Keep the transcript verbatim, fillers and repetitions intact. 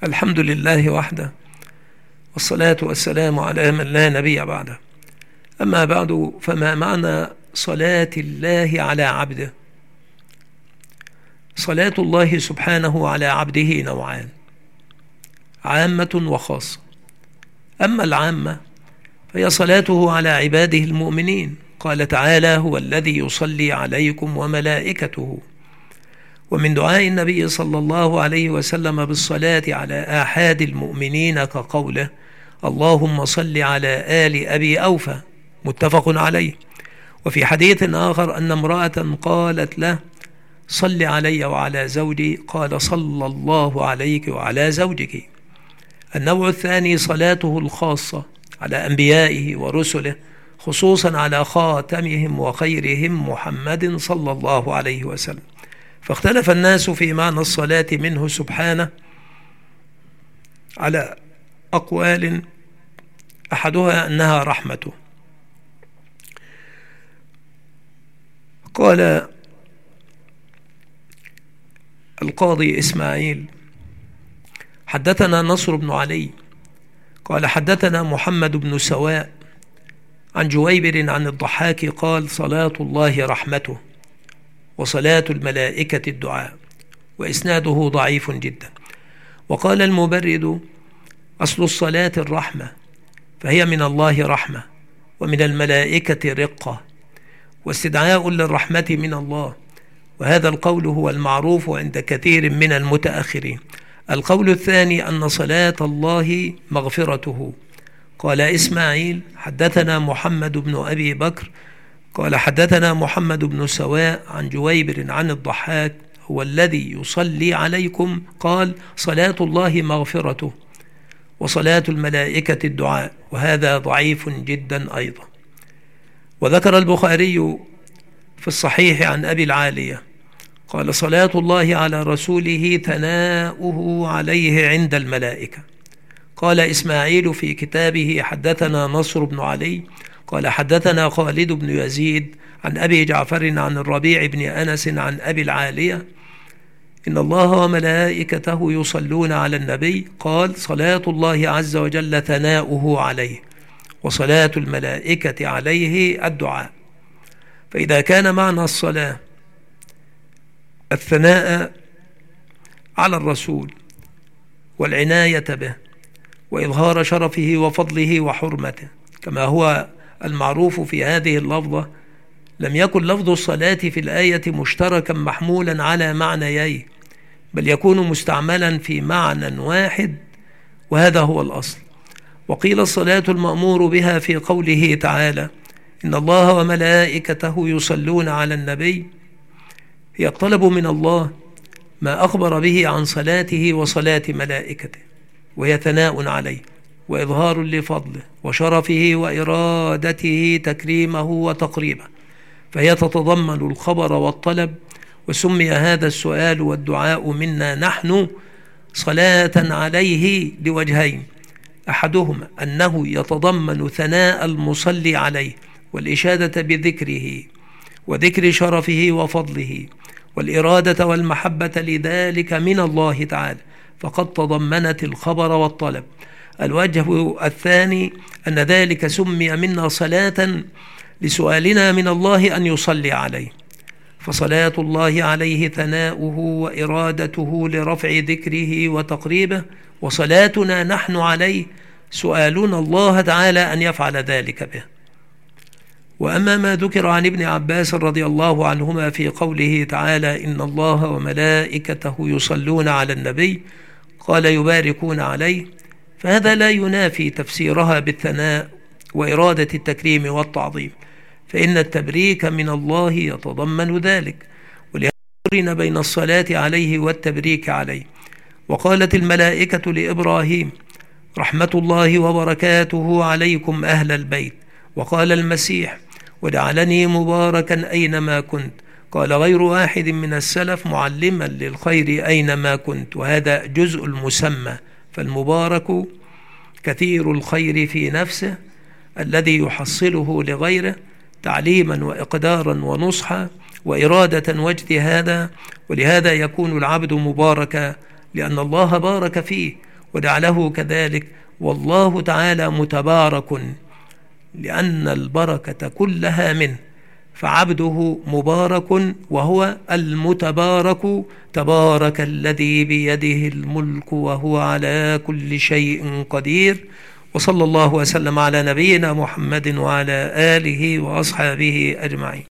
الحمد لله وحده، والصلاة والسلام على من لا نبي بعده. أما بعد، فما معنى صلاة الله على عبده؟ صلاة الله سبحانه على عبده نوعان: عامة وخاصة. أما العامة فهي صلاته على عباده المؤمنين، قال تعالى: هو الذي يصلي عليكم وملائكته. ومن دعاء النبي صلى الله عليه وسلم بالصلاة على آحاد المؤمنين كقوله: اللهم صل على آل أبي أوفى، متفق عليه. وفي حديث آخر أن امرأة قالت له: صل علي وعلى زوجي، قال: صلى الله عليك وعلى زوجك. النوع الثاني صلاته الخاصة على أنبيائه ورسله، خصوصا على خاتمهم وخيرهم محمد صلى الله عليه وسلم. فاختلف الناس في معنى الصلاة منه سبحانه على أقوال، أحدها أنها رحمته. قال القاضي إسماعيل: حدثنا نصر بن علي قال حدثنا محمد بن سواء عن جويبر عن الضحاك قال: صلاة الله رحمته، وصلاة الملائكة الدعاء. وإسناده ضعيف جدا. وقال المبرد: أصل الصلاة الرحمة، فهي من الله رحمة، ومن الملائكة رقة، واستدعاء للرحمة من الله. وهذا القول هو المعروف عند كثير من المتأخرين. القول الثاني أن صلاة الله مغفرته. قال إسماعيل: حدثنا محمد بن أبي بكر قال حدثنا محمد بن سواء عن جويبر عن الضحاك: هو الذي يصلي عليكم، قال: صلاة الله مغفرته، وصلاة الملائكة الدعاء. وهذا ضعيف جدا أيضا. وذكر البخاري في الصحيح عن أبي العالية قال: صلاة الله على رسوله ثناؤه عليه عند الملائكة. قال إسماعيل في كتابه: حدثنا نصر بن علي قال حدثنا خالد بن يزيد عن أبي جعفر عن الربيع بن أنس عن أبي العالية: إن الله وملائكته يصلون على النبي، قال: صلاة الله عز وجل ثناؤه عليه، وصلاة الملائكة عليه الدعاء. فإذا كان معنى الصلاة الثناء على الرسول والعناية به وإظهار شرفه وفضله وحرمته كما هو المعروف في هذه اللفظة، لم يكن لفظ الصلاة في الآية مشتركا محمولا على معنيين، بل يكون مستعملا في معنى واحد، وهذا هو الأصل. وقيل الصلاة المأمور بها في قوله تعالى: إن الله وملائكته يصلون على النبي، هي الطلب من الله ما أخبر به عن صلاته وصلاة ملائكته، وهي ثناء عليه وإظهار لفضله وشرفه وإرادته تكريمه وتقريبه، فهي تتضمن الخبر والطلب. وسمي هذا السؤال والدعاء منا نحن صلاة عليه لوجهين: أحدهما أنه يتضمن ثناء المصلي عليه والإشادة بذكره وذكر شرفه وفضله والإرادة والمحبة لذلك من الله تعالى، فقد تضمنت الخبر والطلب. الوجه الثاني أن ذلك سمي منا صلاة لسؤالنا من الله أن يصلي عليه، فصلاة الله عليه ثناؤه وإرادته لرفع ذكره وتقريبه، وصلاتنا نحن عليه سؤالنا الله تعالى أن يفعل ذلك به. وأما ما ذكر عن ابن عباس رضي الله عنهما في قوله تعالى: إن الله وملائكته يصلون على النبي، قال: يباركون عليه، فهذا لا ينافي تفسيرها بالثناء وإرادة التكريم والتعظيم، فإن التبريك من الله يتضمن ذلك، وليقرن بين الصلاة عليه والتبريك عليه. وقالت الملائكة لإبراهيم: رحمة الله وبركاته عليكم أهل البيت. وقال المسيح: وجعلني مباركا أينما كنت. قال غير واحد من السلف: معلما للخير أينما كنت. وهذا جزء المسمى، فالمبارك كثير الخير في نفسه الذي يحصله لغيره تعليما وإقدارا ونصحا وإرادة واجتهادا. ولهذا يكون العبد مباركا لأن الله بارك فيه وجعله كذلك. والله تعالى متبارك لأن البركة كلها منه، فعبده مبارك وهو المتبارك. تبارك الذي بيده الملك وهو على كل شيء قدير. وصلى الله وسلم على نبينا محمد وعلى آله وأصحابه أجمعين.